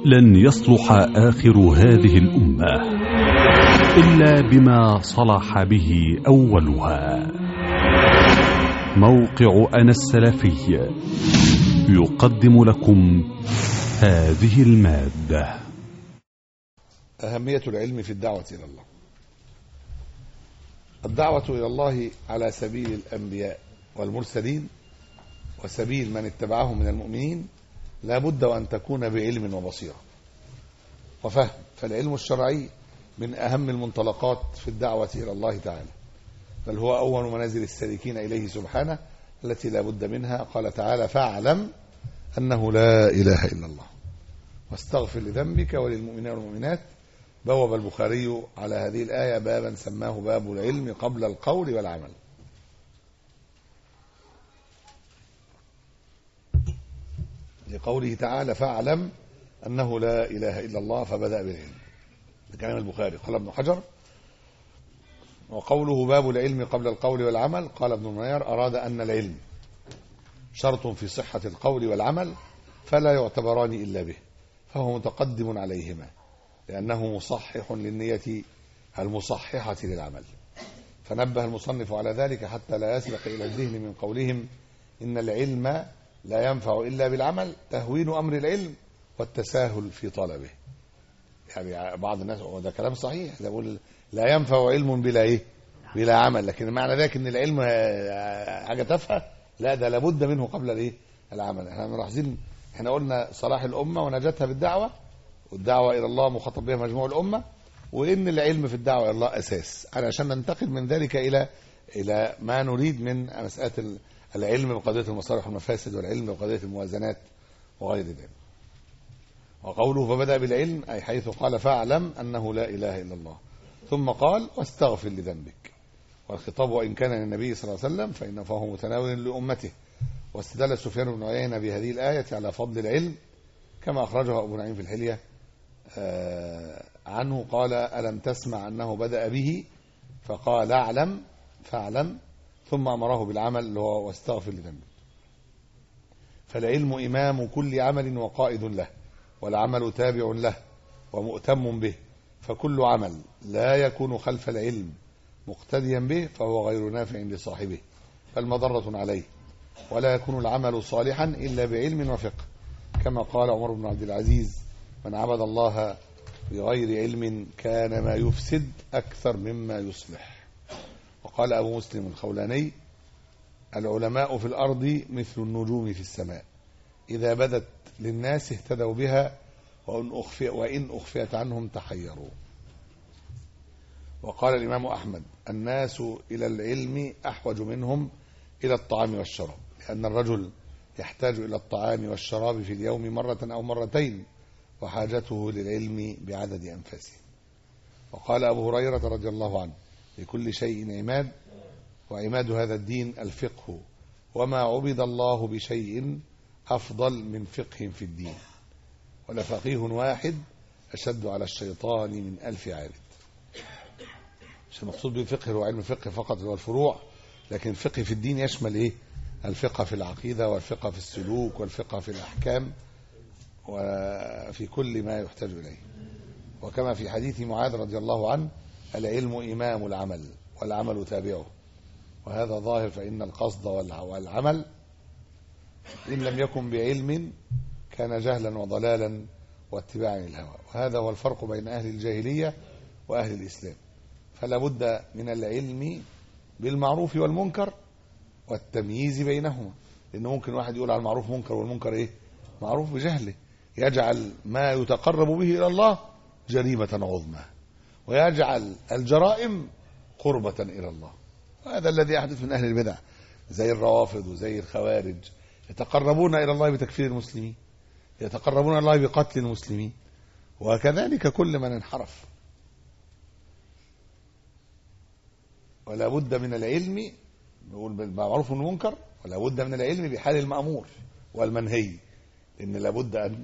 لن يصلح آخر هذه الأمة إلا بما صلح به أولها. موقع أنا السلفي يقدم لكم هذه المادة. أهمية العلم في الدعوة إلى الله. الدعوة إلى الله على سبيل الأنبياء والمرسلين وسبيل من اتبعهم من المؤمنين لا بد وأن تكون بعلم وبصيرة وفهم. فالعلم الشرعي من أهم المنطلقات في الدعوة إلى الله تعالى، بل هو أول منازل السالكين إليه سبحانه التي لا بد منها. قال تعالى: فاعلم أنه لا إله إلا الله واستغفر لذنبك وللمؤمنين والمؤمنات. بوب البخاري على هذه الآية بابا سماه باب العلم قبل القول والعمل، لقوله تعالى: فاعلم أنه لا إله إلا الله، فبدأ بالعلم. بكلام البخاري. قال ابن حجر: وقوله باب العلم قبل القول والعمل، قال ابن منير: أراد أن العلم شرط في صحة القول والعمل فلا يعتبران إلا به، فهو متقدم عليهما لأنه مصحح للنية المصححة للعمل. فنبه المصنف على ذلك حتى لا يسبق إلى الذهن من قولهم إن العلم لا ينفع إلا بالعمل تهوين أمر العلم والتساهل في طلبه. يعني بعض الناس، وده كلام صحيح، يقول لا ينفع علم بلا عمل، لكن معنى ذلك ان العلم حاجه تافهه؟ لا، ده لابد منه قبل العمل. احنا ملاحظين، احنا قلنا صلاح الامه ونجاتها بالدعوه، والدعوه الى الله مخاطب بها مجموع الامه، وان العلم في الدعوه الى الله اساس. علشان ننتقل من ذلك الى ما نريد من مساله العلم بقضيه المصالح والمفاسد، والعلم بقضيه الموازنات وغير ذلك. وقوله فبدأ بالعلم أي حيث قال: فاعلم أنه لا إله إلا الله، ثم قال: واستغفر لذنبك. والخطاب وإن كان للنبي صلى الله عليه وسلم فهو متناول لأمته. واستدل سفيان بن عيينة بهذه الآية على فضل العلم كما أخرجه أبو نعيم في الحلية عنه قال: ألم تسمع أنه بدأ به فقال: اعلم فاعلم، ثم أمره بالعمل اللي هو واستغفر لذنبك. فالعلم إمام كل عمل وقائد له، والعمل تابع له ومؤتم به، فكل عمل لا يكون خلف العلم مقتديا به فهو غير نافع لصاحبه بل مضرة عليه، ولا يكون العمل صالحا إلا بعلم وفقه، كما قال عمر بن عبد العزيز: من عبد الله بغير علم كان ما يفسد أكثر مما يصلح. وقال أبو مسلم الخولاني: العلماء في الأرض مثل النجوم في السماء، إذا بدت للناس اهتدوا بها وإن أخفيت عنهم تحيروا. وقال الإمام أحمد: الناس إلى العلم أحوج منهم إلى الطعام والشراب، لأن الرجل يحتاج إلى الطعام والشراب في اليوم مرة أو مرتين، وحاجته للعلم بعدد أنفاسه. وقال أبو هريرة رضي الله عنه: لكل شيء عماد، وعماد هذا الدين الفقه، وما عبد الله بشيء أفضل من فقه في الدين، ولفقيه واحد أشد على الشيطان من 1000 عابد. مش المقصود بالفقه هو علم الفقه فقط هو الفروع، لكن الفقه في الدين يشمل الفقه في العقيدة، والفقه في السلوك، والفقه في الأحكام، وفي كل ما يحتاج إليه. وكما في حديث معاذ رضي الله عنه: العلم إمام العمل والعمل تابعه. وهذا ظاهر، فإن القصد والعمل إن لم يكن بعلم كان جهلا وضلالا واتباعا للهوى. وهذا هو الفرق بين أهل الجاهلية وأهل الإسلام. فلا بد من العلم بالمعروف والمنكر والتمييز بينهما، لأنه ممكن واحد يقول على المعروف منكر، والمنكر معروف بجهله، يجعل ما يتقرب به إلى الله جريمة عظمى، ويجعل الجرائم قربة إلى الله. هذا الذي يحدث من أهل البدع زي الروافض وزي الخوارج، يتقربون إلى الله بتكفير المسلمين، يتقربون إلى الله بقتل المسلمين، وكذلك كل من انحرف. ولا بد من العلم، نقول بالمعروف والمنكر، ولا بد من العلم بحال المأمور والمنهي، لأن لا بد أن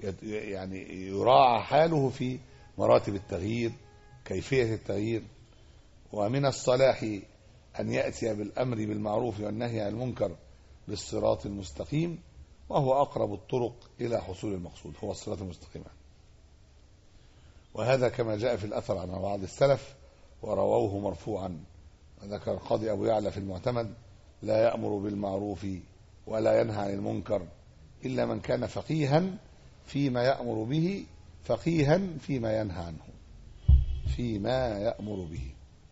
يراعى حاله في مراتب التغيير، كيفية التغيير. ومن الصلاح أن يأتي بالأمر بالمعروف والنهي عن المنكر بالصراط المستقيم، وهو أقرب الطرق إلى حصول المقصود، هو الصراط المستقيم. وهذا كما جاء في الأثر عن بعض السلف ورووه مرفوعا. وذكر القاضي أبو يعلى في المعتمد: لا يأمر بالمعروف ولا ينهى عن المنكر إلا من كان فقيها فيما يأمر به، فقيها فيما ينهى عنه، فيما يأمر به،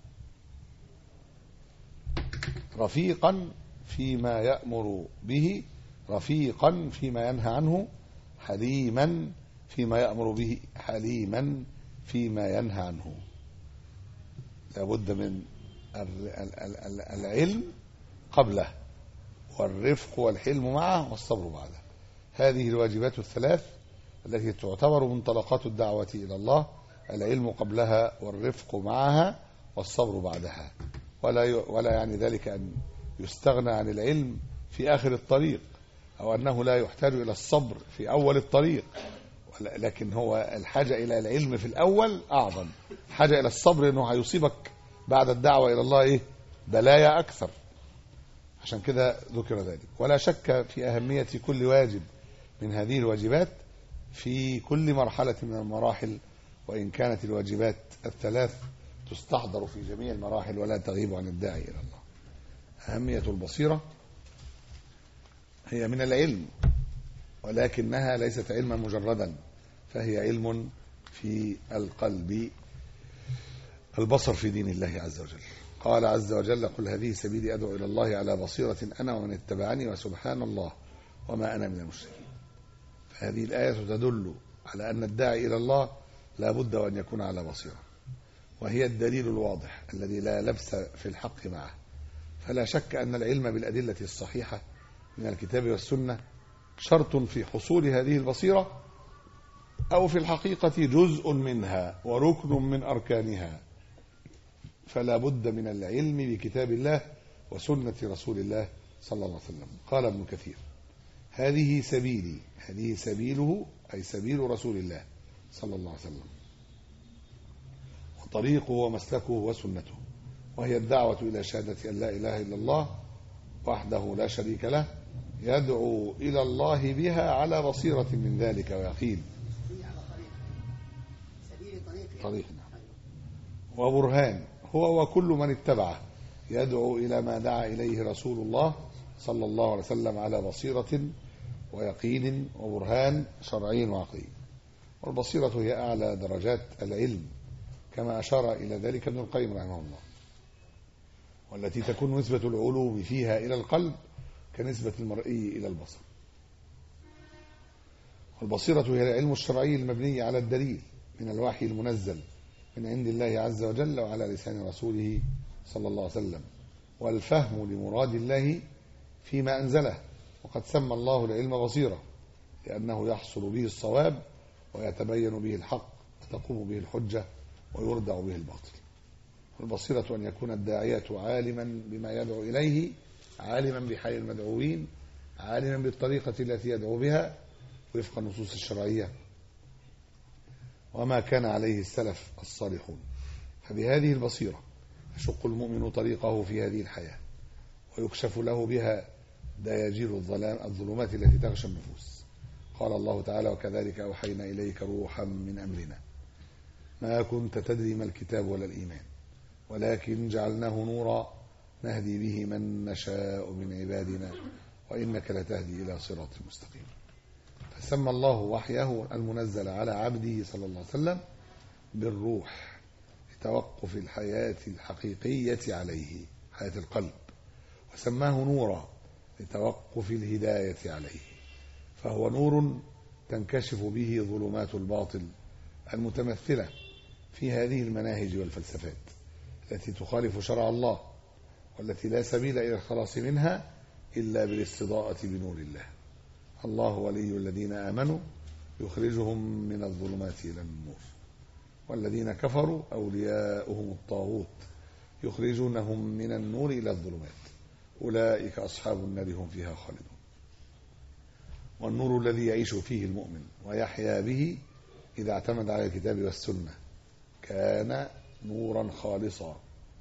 رفيقا فيما يأمر به، رفيقا فيما ينهى عنه، حليما فيما يأمر به، حليما فيما ينهى عنه. لابد من العلم قبله، والرفق والحلم معه، والصبر بعده. هذه الواجبات الثلاث التي تعتبر منطلقات الدعوة إلى الله: العلم قبلها، والرفق معها، والصبر بعدها. ولا يعني ذلك أن يستغنى عن العلم في آخر الطريق، أو أنه لا يحتاج إلى الصبر في أول الطريق، لكن هو الحاجة إلى العلم في الأول أعظم. حاجة إلى الصبر أنه هيصيبك بعد الدعوة إلى الله بلايا أكثر، عشان كده ذكر ذلك. ولا شك في أهمية كل واجب من هذه الواجبات في كل مرحلة من المراحل، وإن كانت الواجبات الثلاث تستحضر في جميع المراحل ولا تغيب عن الداعي إلى الله. أهمية البصيرة هي من العلم، ولكنها ليست علما مجردا، فهي علم في القلب، البصر في دين الله عز وجل. قال عز وجل: قل هذه سبيلي أدعو إلى الله على بصيرة أنا ومن اتبعني وسبحان الله وما أنا من المشركين. فهذه الآية تدل على أن الداعي إلى الله لا بد وأن يكون على بصيرة، وهي الدليل الواضح الذي لا لبس في الحق معه. فلا شك أن العلم بالأدلة الصحيحة من الكتاب والسنة شرط في حصول هذه البصيرة، أو في الحقيقة جزء منها وركن من أركانها. فلا بد من العلم بكتاب الله وسنة رسول الله صلى الله عليه وسلم. قال ابن كثير: هذه سبيلي، هذه سبيله أي سبيل رسول الله صلى الله عليه وسلم، وطريقه ومسلكه وسنته، وهي الدعوة إلى شهادة أن لا إله إلا الله وحده لا شريك له، يدعو إلى الله بها على بصيرة من ذلك ويقين. طريق وبرهان هو وكل من اتبعه، يدعو إلى ما دعا إليه رسول الله صلى الله عليه وسلم على بصيرة ويقين وبرهان شرعي وعقلي. والبصيرة هي أعلى درجات العلم، كما أشار إلى ذلك ابن القيم رحمه الله، والتي تكون نسبة العلوم فيها إلى القلب كنسبة المرئي إلى البصر. والبصيرة هي العلم الشرعي المبني على الدليل من الوحي المنزل من عند الله عز وجل وعلى لسان رسوله صلى الله عليه وسلم، والفهم لمراد الله فيما أنزله. وقد سمى الله العلم بصيرة لأنه يحصل به الصواب ويتبين به الحق وتقوم به الحجة ويردع به الباطل. والبصيرة أن يكون الداعية عالما بما يدعو إليه، عالما بحال المدعوين، عالما بالطريقة التي يدعو بها وفق النصوص الشرعية وما كان عليه السلف الصالحون. فبهذه البصيرة يشق المؤمن طريقه في هذه الحياة، ويكشف له بها دياجير الظلمات التي تغشى النفوس. قال الله تعالى: وكذلك أوحينا إليك روحا من أمرنا ما كنت تدري ما الكتاب ولا الإيمان ولكن جعلناه نورا نهدي به من نشاء من عبادنا وإنك لتهدي إلى صراط مستقيم. فسمى الله وحيه المنزل على عبده صلى الله عليه وسلم بالروح لتوقف الحياة الحقيقية عليه، حياة القلب، وسماه نورا لتوقف الهداية عليه، فهو نور تنكشف به ظلمات الباطل المتمثلة في هذه المناهج والفلسفات التي تخالف شرع الله، والتي لا سبيل إلى الخلاص منها إلا بالاستضاءة بنور الله. الله ولي الذين آمنوا يخرجهم من الظلمات إلى النور، والذين كفروا أولياؤهم الطاغوت يخرجونهم من النور إلى الظلمات، أولئك أصحاب النار هم فيها خالدون. والنور الذي يعيش فيه المؤمن ويحيا به إذا اعتمد على الكتاب والسنة كان نورا خالصا.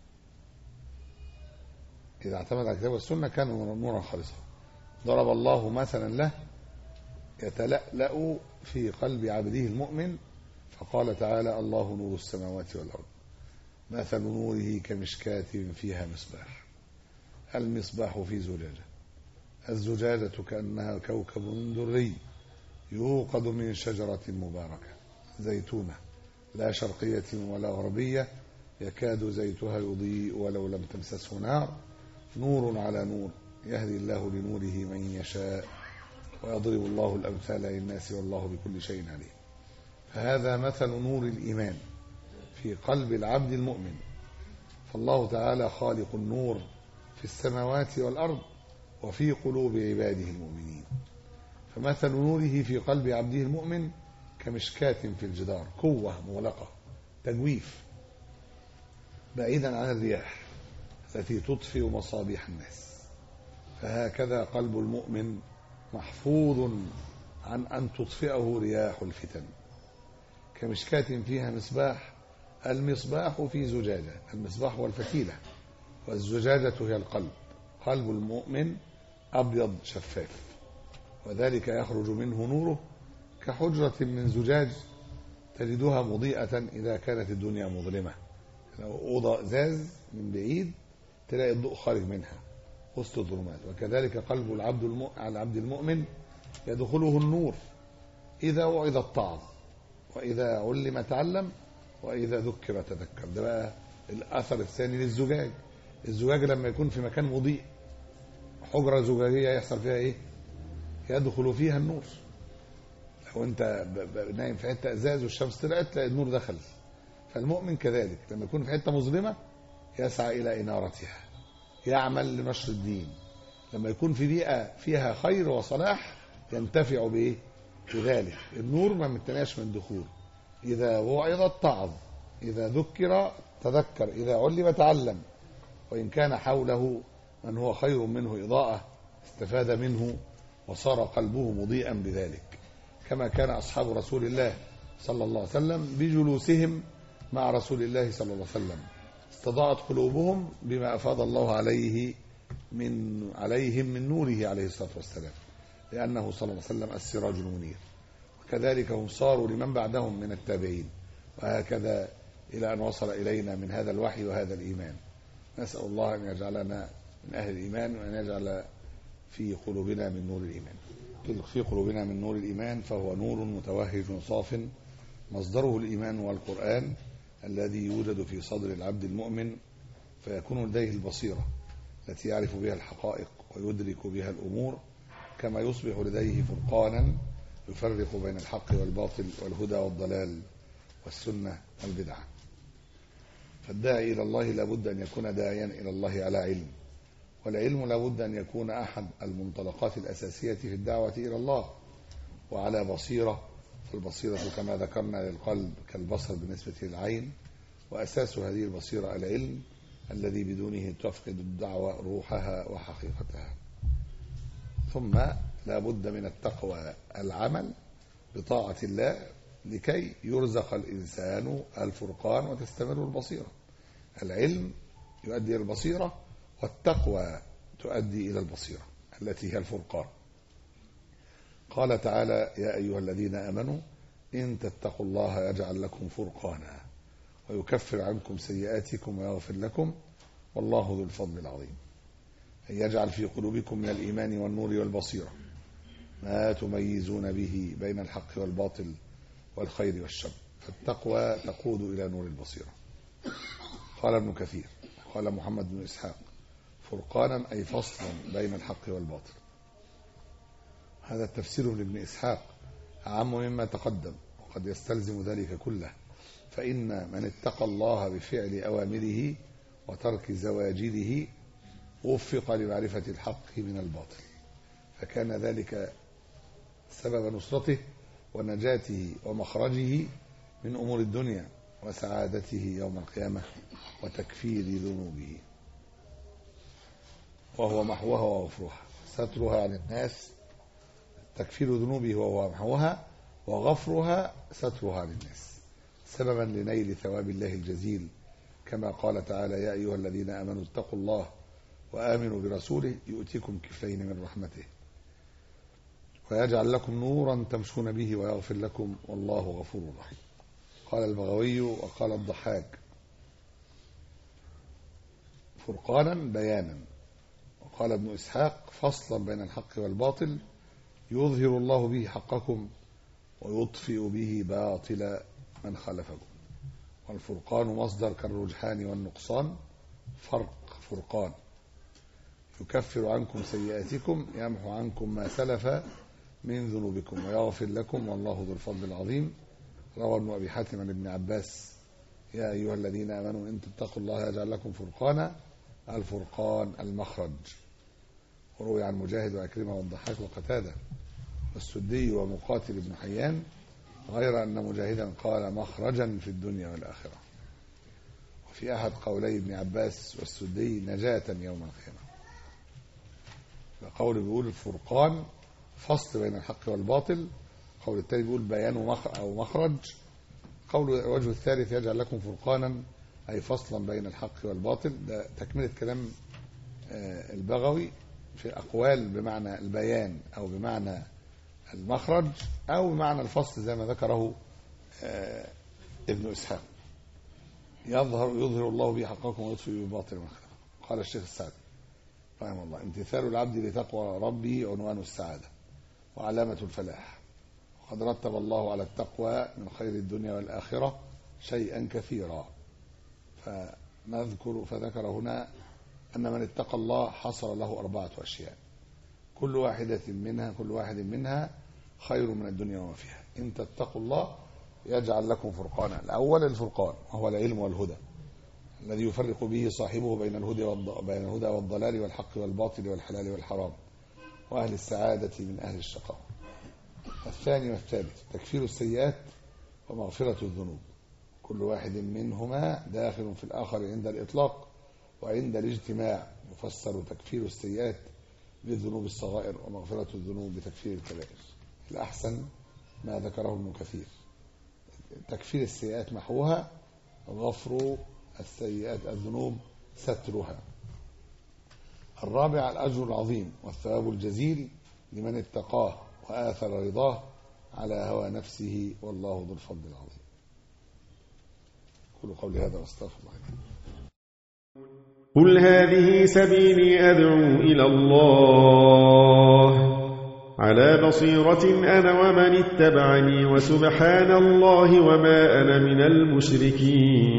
إذا اعتمد على الكتاب والسنة كان نورا خالصا. ضرب الله مثلا له يتلألأ في قلب عبده المؤمن فقال تعالى: الله نور السماوات والأرض مثل نوره كمشكاة فيها مصباح. المصباح في زجاجة، الزجاجة كأنها كوكب دري يوقد من شجرة مباركة زيتونة لا شرقية ولا غربية يكاد زيتها يضيء ولو لم تمسسه نار نور على نور يهدي الله لنوره من يشاء ويضرب الله الأمثال للناس والله بكل شيء عليم. فهذا مثل نور الإيمان في قلب العبد المؤمن. فالله تعالى خالق النور في السماوات والأرض وفي قلوب عباده المؤمنين. فمثل نوره في قلب عبده المؤمن كمشكاة في الجدار، قوة مغلقة تجويف بعيدا عن الرياح التي تطفئ مصابيح الناس. فهكذا قلب المؤمن محفوظ عن أن تطفئه رياح الفتن. كمشكاة فيها مصباح، المصباح في زجاجة، المصباح هو الفتيلة والزجاجة هي القلب. قلب المؤمن أبيض شفاف وذلك يخرج منه نوره كحجرة من زجاج تجدها مضيئة إذا كانت الدنيا مظلمة. لو أوضة إزاز من بعيد تلاقي الضوء خارج منها وسط الظلمات. وكذلك قلب العبد المؤمن يدخله النور إذا وعظ اتعظ وإذا علم تعلم وإذا ذكر تذكر. ده بقى الأثر الثاني للزجاج. الزجاج لما يكون في مكان مضيء، حجرة زجاجية، يحصل فيها إيه؟ يدخل فيها النور. لو أنت نايم في حتة إزاز والشمس طلعت تلاقي النور دخل. فالمؤمن كذلك لما يكون في حتة مظلمة يسعى إلى إنارتها، يعمل لنشر الدين. لما يكون في بيئة فيها خير وصلاح ينتفع بإيه؟ بذلك. النور ما ممتناش من دخول. إذا وعظ اتعظ، إذا ذكر تذكر، إذا علم تعلم. وإن كان حوله من هو خير منه إضاءة استفاد منه وصار قلبه مضيئا بذلك، كما كان أصحاب رسول الله صلى الله عليه وسلم بجلوسهم مع رسول الله صلى الله عليه وسلم استضاءت قلوبهم بما أفاض الله عليهم من نوره عليه الصلاة والسلام، لأنه صلى الله عليه وسلم السراج المنير. وكذلك هم صاروا لمن بعدهم من التابعين، وهكذا إلى أن وصل إلينا من هذا الوحي وهذا الإيمان. نسأل الله أن يجعلنا من أهل الإيمان وأن يجعل في قلوبنا من نور الإيمان. في قلوبنا من نور الإيمان فهو نور متوهج صاف مصدره الإيمان والقرآن الذي يوجد في صدر العبد المؤمن، فيكون لديه البصيرة التي يعرف بها الحقائق ويدرك بها الأمور، كما يصبح لديه فرقانا يفرق بين الحق والباطل والهدى والضلال والسنة والبدعة. فالداعي إلى الله لابد أن يكون داعيا إلى الله على علم، والعلم لابد أن يكون أحد المنطلقات الأساسية في الدعوة إلى الله، وعلى بصيرة. فالبصيرة كما ذكرنا للقلب كالبصر بالنسبة للعين، وأساس هذه البصيرة العلم الذي بدونه تفقد الدعوة روحها وحقيقتها. ثم لابد من التقوى العمل بطاعة الله لكي يرزق الإنسان الفرقان وتستمر البصيرة. العلم يؤدي إلى البصيرة، والتقوى تؤدي إلى البصيرة التي هي الفرقان. قال تعالى: يا أيها الذين آمنوا إن تتقوا الله يجعل لكم فرقانا ويكفر عنكم سيئاتكم ويغفر لكم والله ذو الفضل العظيم. أن يجعل في قلوبكم من الإيمان والنور والبصيرة ما تميزون به بين الحق والباطل والخير والشر. فالتقوى تقود إلى نور البصيرة. قال ابن كثير قال محمد بن إسحاق: فرقانا أي فصلا بين الحق والباطل. هذا التفسير لابن إسحاق أعم مما تقدم، وقد يستلزم ذلك كله، فإن من اتقى الله بفعل أوامره وترك زواجره وفق لمعرفة الحق من الباطل، فكان ذلك سبب نصرته ونجاته ومخرجه من أمور الدنيا وسعادته يوم القيامة وتكفير ذنوبه، وهو محوها وغفرها، سترها عن الناس، تكفير ذنوبه وهو محوها، وغفرها سترها عن الناس، سببا لنيل ثواب الله الجزيل، كما قال تعالى: يا أيها الذين آمنوا اتقوا الله وآمنوا برسوله يؤتكم كفلين من رحمته ويجعل لكم نورا تمشون به ويغفر لكم والله غفور رحيم. قال البغوي وقال الضحاك فرقانا بيانا. وقال ابن إسحاق فصلا بين الحق والباطل يظهر الله به حقكم ويطفئ به باطل من خلفكم. والفرقان مصدر كالرجحان والنقصان، فرقان يكفر عنكم سيئاتكم يمحو عنكم ما سلف من ذنوبكم ويغفر لكم والله ذو الفضل العظيم. روى ابن أبي حاتم عن ابن عباس يا أيها الذين آمنوا إن تتقوا الله يجعل لكم فرقانا، الفرقان المخرج. وروي عن مجاهد وعكرمة والضحاك وقتادة والسدي ومقاتل بن حيان غير أن مجاهدا قال مخرجا في الدنيا والآخرة. وفي أحد قولي ابن عباس والسدي نجاة يوم القيامة. قول بيقول الفرقان فصل بين الحق والباطل، قول التالي بيقول بيان أو مخرج. قول الوجه الثالث يجعل لكم فرقانا أي فصلا بين الحق والباطل. ده تكملة كلام البغوي في أقوال بمعنى البيان أو بمعنى المخرج أو بمعنى الفصل زي ما ذكره ابن إسحاق. يظهر الله به حقكم ويطفئ به باطل من خلفكم. قال الشيخ السعدي رحمه الله امتثال العبد لتقوى ربه عنوان السعادة وعلامة الفلاح. وقد رتب الله على التقوى من خير الدنيا والآخرة شيئا كثيرا، فذكر هنا أن من اتقى الله حصل له 4 أشياء كل واحد منها خير من الدنيا وما فيها. إن تتقوا الله يجعل لكم فرقانا. الأول الفرقان وهو العلم والهدى الذي يفرق به صاحبه بين الهدى والضلال والحق والباطل والحلال والحرام وأهل السعادة من أهل الشقاء. الثاني والثالث تكفير السيئات ومغفرة الذنوب، كل واحد منهما داخل في الآخر عند الإطلاق وعند الاجتماع. يفسر تكفير السيئات بالذنوب الصغائر ومغفرة الذنوب بتكفير الكبائر. الأحسن ما ذكره ابن كثير، تكفير السيئات محوها، غفر السيئات الذنوب سترها. الرابع الأجر العظيم والثواب الجزيل لمن اتقاه وآثر رضاه على هوى نفسه والله ذو الفضل العظيم. قولوا قولي هذا واستغفر الله. قل هذه سبيلي أدعو إلى الله على بصيرة أنا ومن اتبعني وسبحان الله وما أنا من المشركين.